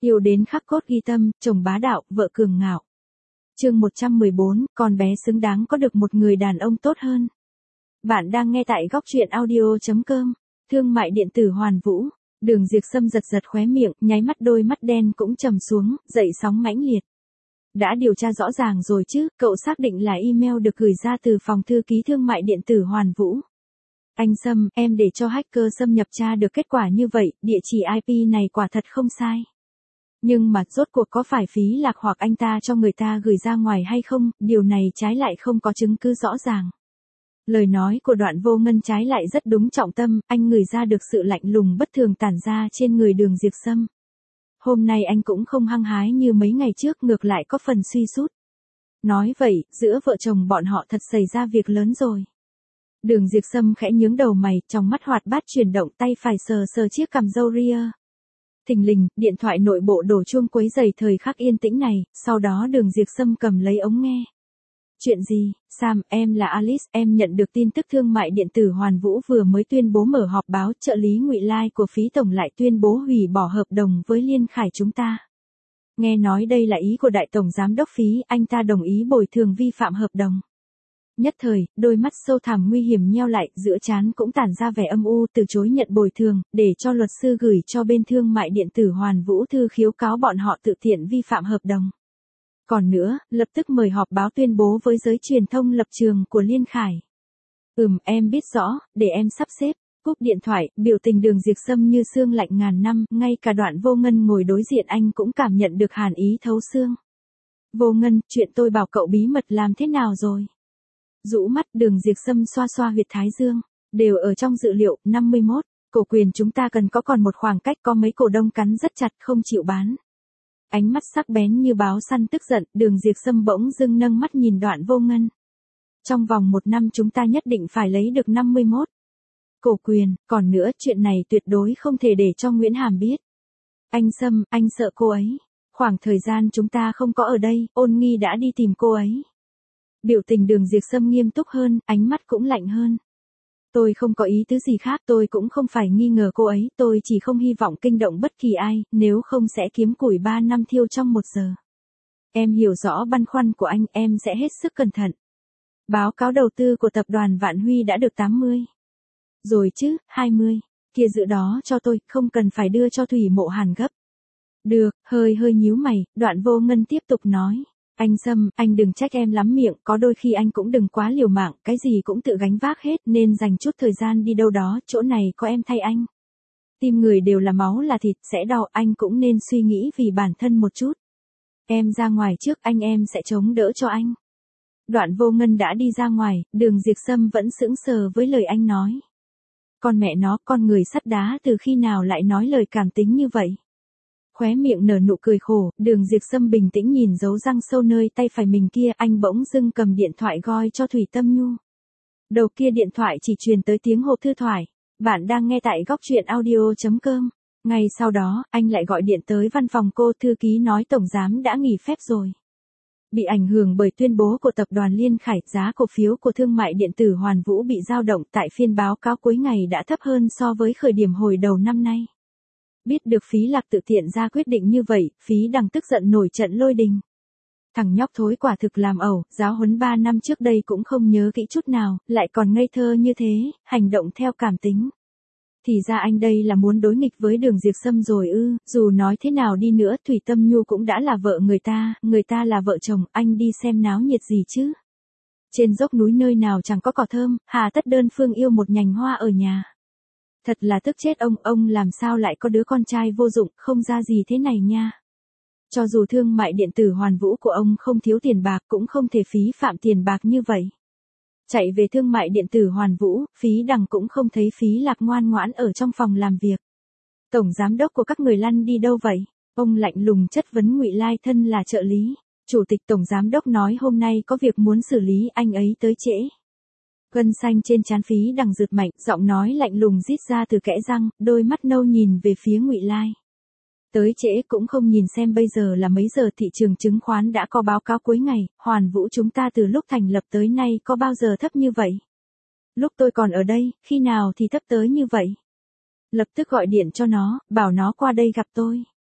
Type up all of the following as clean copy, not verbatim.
Yêu đến khắc cốt ghi tâm, chồng bá đạo, vợ cường ngạo. Chương 114, con bé xứng đáng có được một người đàn ông tốt hơn. Bạn đang nghe tại góc truyện audio.com. Thương mại điện tử Hoàn Vũ. Đường Diệp Sâm giật giật khóe miệng, nháy mắt đôi mắt đen cũng trầm xuống, dậy sóng mãnh liệt. Đã điều tra rõ ràng rồi chứ, cậu xác định là email được gửi ra từ phòng thư ký thương mại điện tử Hoàn Vũ. Anh Sâm, em để cho hacker xâm nhập tra được kết quả như vậy, địa chỉ IP này quả thật không sai. Nhưng mà rốt cuộc có phải phí lạc hoặc anh ta cho người ta gửi ra ngoài hay không, điều này trái lại không có chứng cứ rõ ràng. Lời nói của Đoạn Vô Ngân trái lại rất đúng trọng tâm, anh ngửi ra được sự lạnh lùng bất thường tản ra trên người Đường Diệp Sâm. Hôm nay anh cũng không hăng hái như mấy ngày trước, ngược lại có phần suy sút. Nói vậy, giữa vợ chồng bọn họ thật xảy ra việc lớn rồi. Đường Diệp Sâm khẽ nhướng đầu mày, trong mắt hoạt bát chuyển động, tay phải sờ sờ chiếc cằm râu ria. Thình lình, điện thoại nội bộ đổ chuông quấy rầy thời khắc yên tĩnh này, sau đó Đường Diệp Sâm cầm lấy ống nghe. Chuyện gì, Sam, em là Alice, em nhận được tin tức thương mại điện tử Hoàn Vũ vừa mới tuyên bố mở họp báo, trợ lý Ngụy Lai của phí tổng lại tuyên bố hủy bỏ hợp đồng với Liên Khải chúng ta. Nghe nói đây là ý của đại tổng giám đốc phí, anh ta đồng ý bồi thường vi phạm hợp đồng. Nhất thời, đôi mắt sâu thẳm nguy hiểm nheo lại, giữa trán cũng tản ra vẻ âm u, từ chối nhận bồi thường, để cho luật sư gửi cho bên thương mại điện tử Hoàn Vũ thư khiếu cáo bọn họ tự tiện vi phạm hợp đồng. Còn nữa, lập tức mời họp báo tuyên bố với giới truyền thông lập trường của Liên Khải. Em biết rõ, để em sắp xếp. Cúp điện thoại, biểu tình Đường Diệp Sâm như xương lạnh ngàn năm, ngay cả Đoạn Vô Ngân ngồi đối diện anh cũng cảm nhận được hàn ý thấu xương. Vô Ngân, chuyện tôi bảo cậu bí mật làm thế nào rồi? Rũ mắt, Đường Diệp Sâm xoa xoa huyệt thái dương. Đều ở trong dự liệu, 51. Cổ quyền chúng ta cần có còn một khoảng cách, có mấy cổ đông cắn rất chặt không chịu bán. Ánh mắt sắc bén như báo săn tức giận, Đường Diệp Sâm bỗng dưng nâng mắt nhìn Đoạn Vô Ngân. Trong vòng 1 năm chúng ta nhất định phải lấy được 51. Cổ quyền, còn nữa, chuyện này tuyệt đối không thể để cho Nguyễn Hàm biết. Anh Sâm, anh sợ cô ấy. Khoảng thời gian chúng ta không có ở đây, Ôn Nghi đã đi tìm cô ấy. Biểu tình Đường Diệp Sâm nghiêm túc hơn, ánh mắt cũng lạnh hơn. Tôi không có ý tứ gì khác, tôi cũng không phải nghi ngờ cô ấy, tôi chỉ không hy vọng kinh động bất kỳ ai, nếu không sẽ kiếm củi 3 năm thiêu trong 1 giờ. Em hiểu rõ băn khoăn của anh, em sẽ hết sức cẩn thận. Báo cáo đầu tư của tập đoàn Vạn Huy đã được 80. Rồi chứ, 20. Kia giữ đó cho tôi, không cần phải đưa cho Thủy Mộ Hàn gấp. Được, hơi nhíu mày, Đoạn Vô Ngân tiếp tục nói. Anh Sâm, anh đừng trách em lắm miệng, có đôi khi anh cũng đừng quá liều mạng, cái gì cũng tự gánh vác hết, nên dành chút thời gian đi đâu đó, chỗ này có em thay anh. Tim người đều là máu là thịt, sẽ đau, anh cũng nên suy nghĩ vì bản thân một chút. Em ra ngoài trước, em sẽ chống đỡ cho anh. Đoạn Vô Ngân đã đi ra ngoài, Đường Diệp Sâm vẫn sững sờ với lời anh nói. Con mẹ nó, con người sắt đá từ khi nào lại nói lời cảm tính như vậy? Khóe miệng nở nụ cười khổ, Đường Diệp Sâm bình tĩnh nhìn dấu răng sâu nơi tay phải mình kia, anh bỗng dưng cầm điện thoại gọi cho Thủy Tâm Nhu. Đầu kia điện thoại chỉ truyền tới tiếng hộp thư thoại. Bạn đang nghe tại góc truyện audio.com. Ngay sau đó, anh lại gọi điện tới văn phòng cô, thư ký nói tổng giám đã nghỉ phép rồi. Bị ảnh hưởng bởi tuyên bố của tập đoàn Liên Khải, giá cổ phiếu của thương mại điện tử Hoàn Vũ bị dao động, tại phiên báo cáo cuối ngày đã thấp hơn so với khởi điểm hồi đầu năm nay. Biết được Phí Lạc tự tiện ra quyết định như vậy, Phí Đằng tức giận nổi trận lôi đình. Thằng nhóc thối quả thực làm ẩu, giáo huấn 3 năm trước đây cũng không nhớ kỹ chút nào, lại còn ngây thơ như thế, hành động theo cảm tính. Thì ra anh đây là muốn đối nghịch với Đường Diệp Sâm rồi ư? Dù nói thế nào đi nữa, Thủy Tâm Nhu cũng đã là vợ người ta là vợ chồng, anh đi xem náo nhiệt gì chứ? Trên dốc núi nơi nào chẳng có cỏ thơm, hà tất đơn phương yêu một nhành hoa ở nhà. Thật là tức chết ông làm sao lại có đứa con trai vô dụng, không ra gì thế này nha. Cho dù thương mại điện tử Hoàn Vũ của ông không thiếu tiền bạc, cũng không thể phí phạm tiền bạc như vậy. Chạy về thương mại điện tử Hoàn Vũ, Phí Đằng cũng không thấy Phí Lạc ngoan ngoãn ở trong phòng làm việc. Tổng giám đốc của các người lăn đi đâu vậy? Ông lạnh lùng chất vấn Ngụy Lai thân là trợ lý. Chủ tịch tổng giám đốc nói hôm nay có việc muốn xử lý, anh ấy tới trễ. Gân xanh trên trán Phí Đằng rực mạnh, giọng nói lạnh lùng rít ra từ kẽ răng, đôi mắt nâu nhìn về phía Ngụy Lai. Tới trễ cũng không nhìn xem bây giờ là mấy giờ, thị trường chứng khoán đã có báo cáo cuối ngày, Hoàn Vũ chúng ta từ lúc thành lập tới nay có bao giờ thấp như vậy? Lúc tôi còn ở đây, khi nào thì thấp tới như vậy? Lập tức gọi điện cho nó, bảo nó qua đây gặp tôi.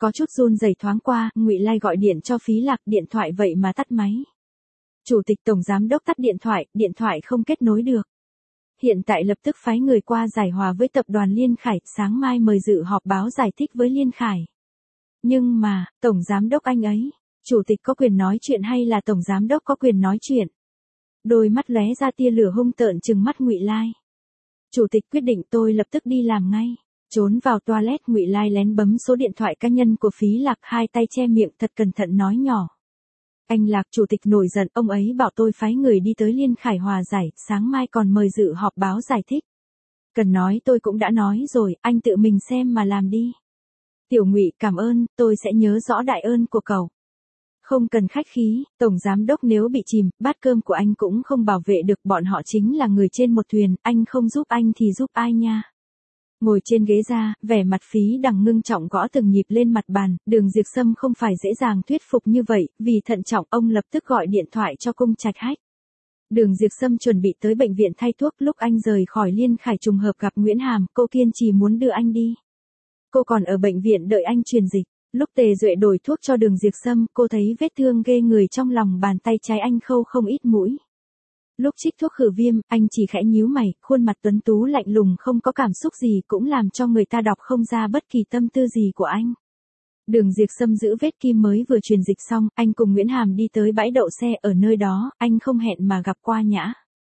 Có chút run rẩy thoáng qua, Ngụy Lai gọi điện cho Phí Lạc, điện thoại vậy mà tắt máy. Chủ tịch tổng giám đốc tắt điện thoại không kết nối được. Hiện tại lập tức phái người qua giải hòa với tập đoàn Liên Khải, sáng mai mời dự họp báo giải thích với Liên Khải. Nhưng mà, tổng giám đốc anh ấy, chủ tịch có quyền nói chuyện hay là tổng giám đốc có quyền nói chuyện? Đôi mắt lóe ra tia lửa hung tợn trừng mắt Ngụy Lai. Chủ tịch quyết định tôi lập tức đi làm ngay. Trốn vào toilet, Ngụy Lai lén bấm số điện thoại cá nhân của Phí Lạc, hai tay che miệng thật cẩn thận nói nhỏ. Anh Lạc, chủ tịch nổi giận, ông ấy bảo tôi phái người đi tới Liên Khải hòa giải, sáng mai còn mời dự họp báo giải thích. Cần nói tôi cũng đã nói rồi, anh tự mình xem mà làm đi. Tiểu Ngụy, cảm ơn, tôi sẽ nhớ rõ đại ơn của cậu. Không cần khách khí, tổng giám đốc nếu bị chìm, bát cơm của anh cũng không bảo vệ được, bọn họ chính là người trên một thuyền, anh không giúp anh thì giúp ai nha. Ngồi trên ghế ra, vẻ mặt Phí Đằng ngưng trọng gõ từng nhịp lên mặt bàn, Đường Diệp Sâm không phải dễ dàng thuyết phục như vậy, vì thận trọng ông lập tức gọi điện thoại cho Cung Trạch Hách. Đường Diệp Sâm chuẩn bị tới bệnh viện thay thuốc, lúc anh rời khỏi Liên Khải trùng hợp gặp Nguyễn Hàm, cô kiên trì muốn đưa anh đi. Cô còn ở bệnh viện đợi anh truyền dịch. Lúc Tề Duệ đổi thuốc cho Đường Diệp Sâm, cô thấy vết thương ghê người trong lòng bàn tay trái anh khâu không ít mũi. Lúc trích thuốc khử viêm, anh chỉ khẽ nhíu mày, khuôn mặt tuấn tú lạnh lùng không có cảm xúc gì, cũng làm cho người ta đọc không ra bất kỳ tâm tư gì của anh. Đường Diệp Sâm giữ vết kim mới vừa truyền dịch xong, anh cùng Nguyễn Hàm đi tới bãi đậu xe, ở nơi đó, anh không hẹn mà gặp Qua Nhã.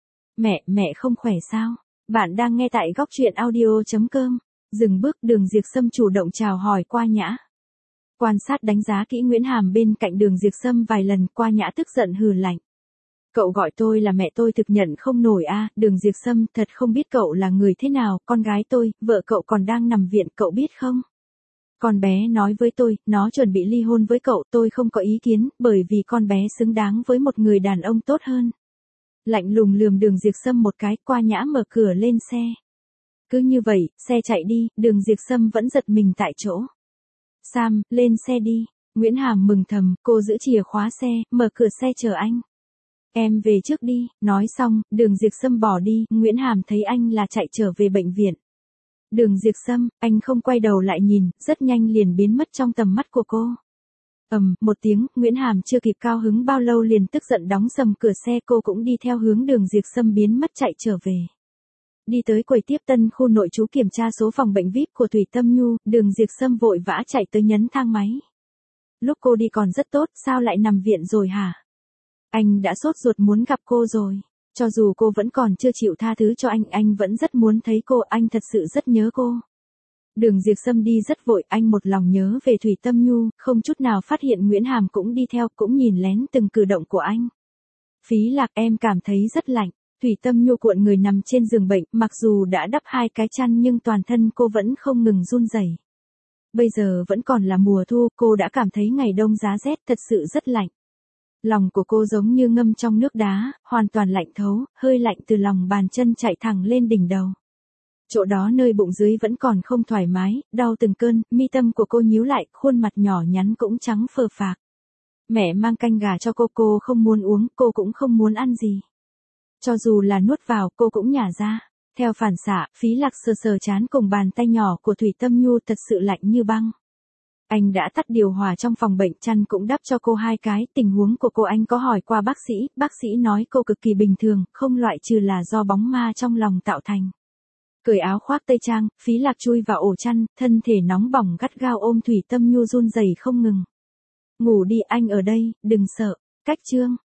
Mẹ không khỏe sao? Bạn đang nghe tại góc truyện audio.com. Dừng bước, Đường Diệp Sâm chủ động chào hỏi Qua Nhã. Quan sát đánh giá kỹ Nguyễn Hàm bên cạnh Đường Diệp Sâm vài lần, Qua Nhã tức giận hừ lạnh. Cậu gọi tôi là mẹ tôi thực nhận không nổi a, Đường Diệp Sâm, thật không biết cậu là người thế nào, con gái tôi, vợ cậu còn đang nằm viện, cậu biết không? Con bé nói với tôi, nó chuẩn bị ly hôn với cậu, tôi không có ý kiến, bởi vì con bé xứng đáng với một người đàn ông tốt hơn. Lạnh lùng lườm Đường Diệp Sâm một cái, Qua Nhã mở cửa lên xe. Cứ như vậy, xe chạy đi, Đường Diệp Sâm vẫn giật mình tại chỗ. Sam, lên xe đi. Nguyễn Hàm mừng thầm, cô giữ chìa khóa xe, mở cửa xe chờ anh. Em về trước đi, nói xong, Đường Diệp Sâm bỏ đi, Nguyễn Hàm thấy anh là chạy trở về bệnh viện. Đường Diệp Sâm, anh không quay đầu lại nhìn, rất nhanh liền biến mất trong tầm mắt của cô. Một tiếng, Nguyễn Hàm chưa kịp cao hứng bao lâu liền tức giận đóng sầm cửa xe, cô cũng đi theo hướng Đường Diệp Sâm biến mất chạy trở về. Đi tới quầy tiếp tân khu nội trú kiểm tra số phòng bệnh VIP của Thủy Tâm Nhu, Đường Diệp Sâm vội vã chạy tới nhấn thang máy. Lúc cô đi còn rất tốt, sao lại nằm viện rồi hả? Anh đã sốt ruột muốn gặp cô rồi. Cho dù cô vẫn còn chưa chịu tha thứ cho anh vẫn rất muốn thấy cô, anh thật sự rất nhớ cô. Đường Diệp Sâm đi rất vội, anh một lòng nhớ về Thủy Tâm Nhu, không chút nào phát hiện Nguyễn Hàm cũng đi theo, cũng nhìn lén từng cử động của anh. Phí Lạc, em cảm thấy rất lạnh. Thủy Tâm Nhu cuộn người nằm trên giường bệnh, mặc dù đã đắp 2 cái chăn nhưng toàn thân cô vẫn không ngừng run rẩy. Bây giờ vẫn còn là mùa thu, cô đã cảm thấy ngày đông giá rét thật sự rất lạnh. Lòng của cô giống như ngâm trong nước đá, hoàn toàn lạnh thấu, hơi lạnh từ lòng bàn chân chạy thẳng lên đỉnh đầu. Chỗ đó nơi bụng dưới vẫn còn không thoải mái, đau từng cơn, mi tâm của cô nhíu lại, khuôn mặt nhỏ nhắn cũng trắng phờ phạc. Mẹ mang canh gà cho cô không muốn uống, cô cũng không muốn ăn gì. Cho dù là nuốt vào, cô cũng nhả ra. Theo phản xạ, Phí Lạc sờ sờ trán cùng bàn tay nhỏ của Thủy Tâm Nhu thật sự lạnh như băng. Anh đã tắt điều hòa trong phòng bệnh, chăn cũng đắp cho cô 2 cái, tình huống của cô anh có hỏi qua bác sĩ nói cô cực kỳ bình thường, không loại trừ là do bóng ma trong lòng tạo thành. Cởi áo khoác tây trang, Phí Lạc chui vào ổ chăn, thân thể nóng bỏng gắt gao ôm Thủy Tâm Nhu run rẩy không ngừng. Ngủ đi, anh ở đây, đừng sợ. Cách chương